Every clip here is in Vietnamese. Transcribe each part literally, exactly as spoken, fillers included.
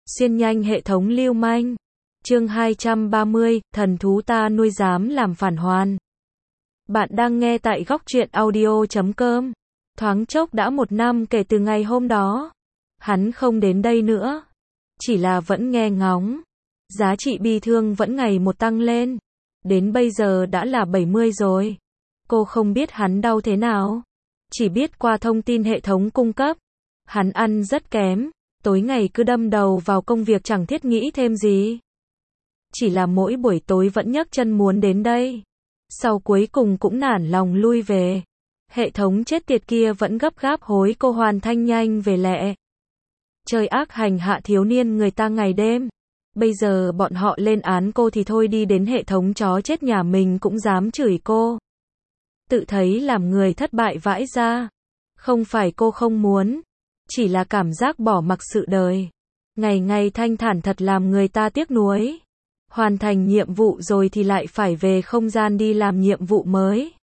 Xuyên nhanh hệ thống lưu manh. Chương hai trăm ba mươi, thần thú ta nuôi dám làm phản hoàn. Bạn đang nghe tại góc truyện audio chấm com. Thoáng chốc đã một năm kể từ ngày hôm đó. Hắn không đến đây nữa. Chỉ là vẫn nghe ngóng. Giá trị bi thương vẫn ngày một tăng lên. Đến bây giờ đã là bảy mươi rồi. Cô không biết hắn đau thế nào. Chỉ biết qua thông tin hệ thống cung cấp. Hắn ăn rất kém. Tối ngày cứ đâm đầu vào công việc chẳng thiết nghĩ thêm gì. Chỉ là mỗi buổi tối vẫn nhấc chân muốn đến đây. Sau cuối cùng cũng nản lòng lui về. Hệ thống chết tiệt kia vẫn gấp gáp hối cô hoàn thành nhanh về lẹ. Chơi ác hành hạ thiếu niên người ta ngày đêm. Bây giờ bọn họ lên án cô thì thôi đi đến hệ thống chó chết nhà mình cũng dám chửi cô. Tự thấy làm người thất bại vãi ra. Không phải cô không muốn. Chỉ là cảm giác bỏ mặc sự đời. Ngày ngày thanh thản thật làm người ta tiếc nuối. Hoàn thành nhiệm vụ rồi thì lại phải về không gian đi làm nhiệm vụ mới.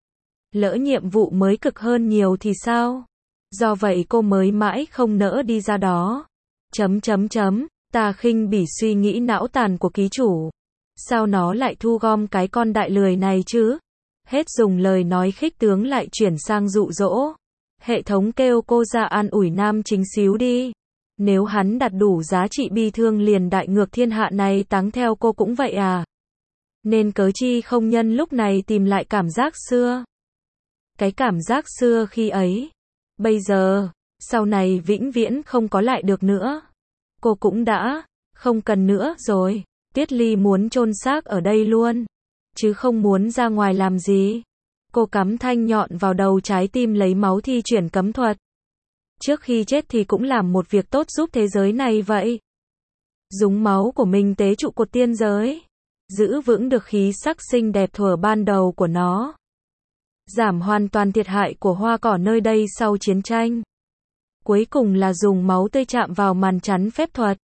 Lỡ nhiệm vụ mới cực hơn nhiều thì sao? Do vậy cô mới mãi không nỡ đi ra đó. Chấm chấm chấm, ta khinh bỉ suy nghĩ não tàn của ký chủ. Sao nó lại thu gom cái con đại lười này chứ? Hết dùng lời nói khích tướng lại chuyển sang dụ dỗ. Hệ thống kêu cô ra an ủi nam chính xíu đi. Nếu hắn đặt đủ giá trị bi thương liền đại ngược thiên hạ này táng theo cô cũng vậy à? Nên cớ chi không nhân lúc này tìm lại cảm giác xưa. Cái cảm giác xưa khi ấy. Bây giờ, sau này vĩnh viễn không có lại được nữa. Cô cũng đã, không cần nữa rồi. Tiết Ly muốn chôn xác ở đây luôn. Chứ không muốn ra ngoài làm gì. Cô cắm thanh nhọn vào đầu trái tim lấy máu thi chuyển cấm thuật. Trước khi chết thì cũng làm một việc tốt giúp thế giới này vậy. Dùng máu của mình tế trụ cột tiên giới. Giữ vững được khí sắc xinh đẹp thuở ban đầu của nó. Giảm hoàn toàn thiệt hại của hoa cỏ nơi đây sau chiến tranh. Cuối cùng là dùng máu tươi chạm vào màn chắn phép thuật.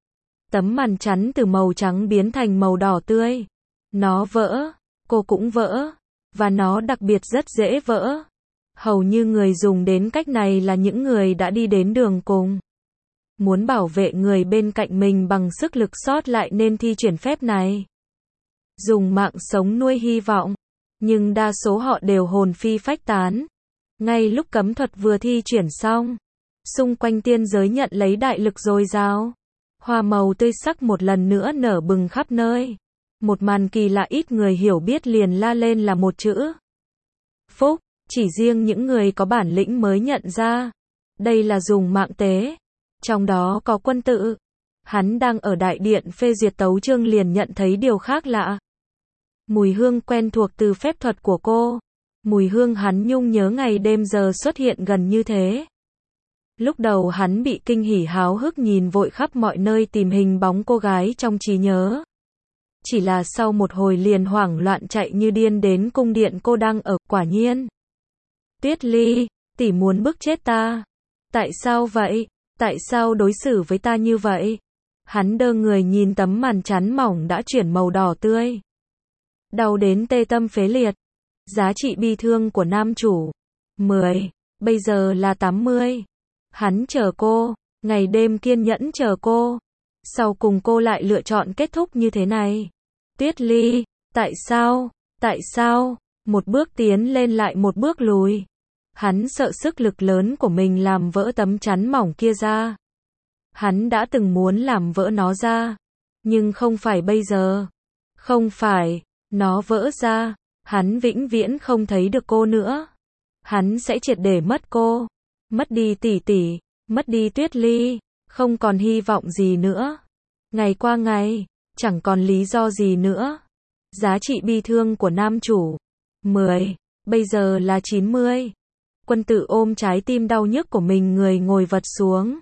Tấm màn chắn từ màu trắng biến thành màu đỏ tươi. Nó vỡ, cô cũng vỡ. Và nó đặc biệt rất dễ vỡ. Hầu như người dùng đến cách này là những người đã đi đến đường cùng. Muốn bảo vệ người bên cạnh mình bằng sức lực sót lại nên thi triển phép này. Dùng mạng sống nuôi hy vọng. Nhưng đa số họ đều hồn phi phách tán. Ngay lúc cấm thuật vừa thi triển xong. Xung quanh tiên giới nhận lấy đại lực dồi dào. Hoa màu tươi sắc một lần nữa nở bừng khắp nơi. Một màn kỳ lạ ít người hiểu biết liền la lên là một chữ. Phúc, chỉ riêng những người có bản lĩnh mới nhận ra. Đây là dùng mạng tế. Trong đó có Quân Tự. Hắn đang ở đại điện phê duyệt tấu chương liền nhận thấy điều khác lạ. Mùi hương quen thuộc từ phép thuật của cô. Mùi hương hắn nhung nhớ ngày đêm giờ xuất hiện gần như thế. Lúc đầu hắn bị kinh hỉ háo hức nhìn vội khắp mọi nơi tìm hình bóng cô gái trong trí nhớ. Chỉ là sau một hồi liền hoảng loạn chạy như điên đến cung điện cô đang ở, quả nhiên. Tuyết Ly, tỷ muốn bức chết ta. Tại sao vậy? Tại sao đối xử với ta như vậy? Hắn đơ người nhìn tấm màn chắn mỏng đã chuyển màu đỏ tươi. Đau đến tê tâm phế liệt. Giá trị bi thương của nam chủ. mười. Bây giờ là tám mươi. Hắn chờ cô. Ngày đêm kiên nhẫn chờ cô. Sau cùng cô lại lựa chọn kết thúc như thế này. Tuyết Ly, tại sao? Tại sao? Một bước tiến lên lại một bước lùi. Hắn sợ sức lực lớn của mình làm vỡ tấm chắn mỏng kia ra. Hắn đã từng muốn làm vỡ nó ra. Nhưng không phải bây giờ. Không phải. Nó vỡ ra. Hắn vĩnh viễn không thấy được cô nữa. Hắn sẽ triệt để mất cô. Mất đi tỷ tỷ. Mất đi Tuyết Ly. Không còn hy vọng gì nữa. Ngày qua ngày. Chẳng còn lý do gì nữa. Giá trị bi thương của nam chủ. mười. Bây giờ là chín mươi. Quân Tự ôm trái tim đau nhức của mình người ngồi vật xuống.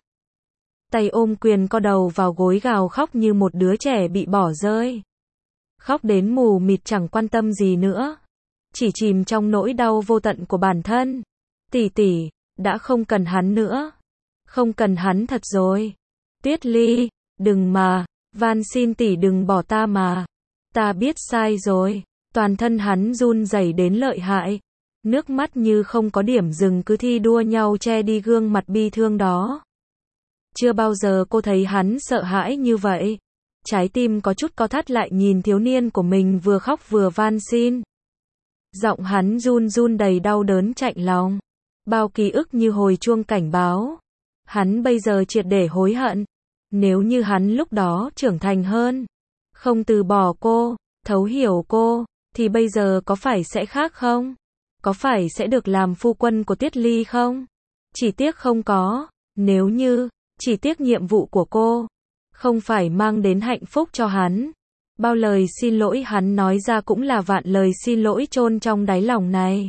Tay ôm quyền co đầu vào gối gào khóc như một đứa trẻ bị bỏ rơi. Khóc đến mù mịt chẳng quan tâm gì nữa. Chỉ chìm trong nỗi đau vô tận của bản thân. Tỷ tỷ, đã không cần hắn nữa. Không cần hắn thật rồi. Tuyết Ly, đừng mà. Van xin tỷ đừng bỏ ta mà. Ta biết sai rồi. Toàn thân hắn run rẩy đến lợi hại. Nước mắt như không có điểm dừng cứ thi đua nhau che đi gương mặt bi thương đó. Chưa bao giờ cô thấy hắn sợ hãi như vậy. Trái tim có chút co thắt lại nhìn thiếu niên của mình vừa khóc vừa van xin. Giọng hắn run run đầy đau đớn chạnh lòng. Bao ký ức như hồi chuông cảnh báo. Hắn bây giờ triệt để hối hận. Nếu như hắn lúc đó trưởng thành hơn, không từ bỏ cô, thấu hiểu cô, thì bây giờ có phải sẽ khác không? Có phải sẽ được làm phu quân của Tiết Ly không? Chỉ tiếc không có. Nếu như, chỉ tiếc nhiệm vụ của cô không phải mang đến hạnh phúc cho hắn. Bao lời xin lỗi hắn nói ra cũng là vạn lời xin lỗi chôn trong đáy lòng này.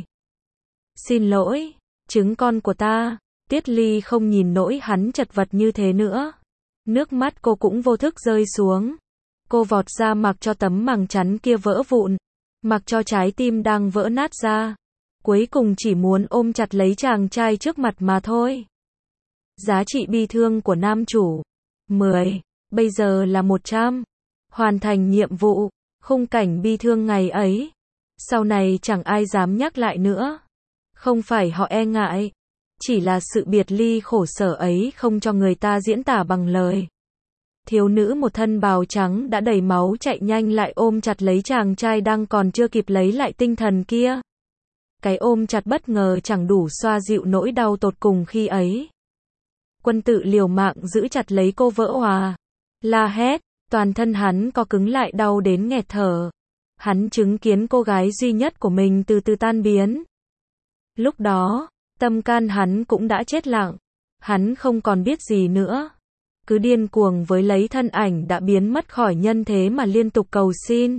Xin lỗi, trứng con của ta. Tiết Ly không nhìn nỗi hắn chật vật như thế nữa. Nước mắt cô cũng vô thức rơi xuống. Cô vọt ra mặc cho tấm màng chắn kia vỡ vụn, mặc cho trái tim đang vỡ nát ra. Cuối cùng chỉ muốn ôm chặt lấy chàng trai trước mặt mà thôi. Giá trị bi thương của nam chủ mười, bây giờ là một trăm. Hoàn thành nhiệm vụ, khung cảnh bi thương ngày ấy. Sau này chẳng ai dám nhắc lại nữa. Không phải họ e ngại, chỉ là sự biệt ly khổ sở ấy không cho người ta diễn tả bằng lời. Thiếu nữ một thân bào trắng đã đầy máu chạy nhanh lại ôm chặt lấy chàng trai đang còn chưa kịp lấy lại tinh thần kia. Cái ôm chặt bất ngờ chẳng đủ xoa dịu nỗi đau tột cùng khi ấy. Quân Tự liều mạng giữ chặt lấy cô vỡ òa, la hét, toàn thân hắn co cứng lại đau đến nghẹt thở. Hắn chứng kiến cô gái duy nhất của mình từ từ tan biến. Lúc đó, tâm can hắn cũng đã chết lặng. Hắn không còn biết gì nữa. Cứ điên cuồng với lấy thân ảnh đã biến mất khỏi nhân thế mà liên tục cầu xin.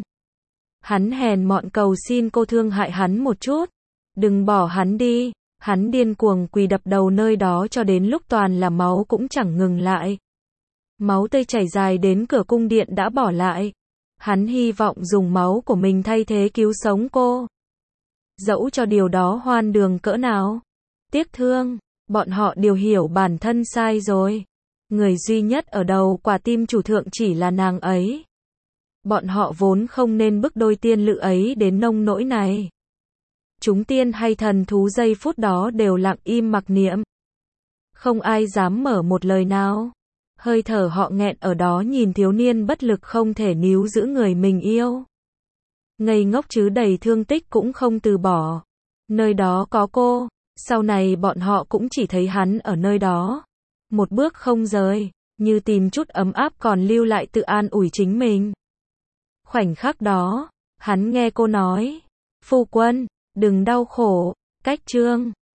Hắn hèn mọn cầu xin cô thương hại hắn một chút. Đừng bỏ hắn đi. Hắn điên cuồng quỳ đập đầu nơi đó cho đến lúc toàn là máu cũng chẳng ngừng lại. Máu tươi chảy dài đến cửa cung điện đã bỏ lại. Hắn hy vọng dùng máu của mình thay thế cứu sống cô. Dẫu cho điều đó hoan đường cỡ nào. Tiếc thương, bọn họ đều hiểu bản thân sai rồi. Người duy nhất ở đầu quả tim chủ thượng chỉ là nàng ấy. Bọn họ vốn không nên bức đôi tiên lự ấy đến nông nỗi này. Chúng tiên hay thần thú giây phút đó đều lặng im mặc niệm. Không ai dám mở một lời nào. Hơi thở họ nghẹn ở đó nhìn thiếu niên bất lực không thể níu giữ người mình yêu. Ngây ngốc chứ đầy thương tích cũng không từ bỏ. Nơi đó có cô, sau này bọn họ cũng chỉ thấy hắn ở nơi đó. Một bước không rời, như tìm chút ấm áp còn lưu lại tự an ủi chính mình. Khoảnh khắc đó, hắn nghe cô nói, phu quân, đừng đau khổ, cách chương.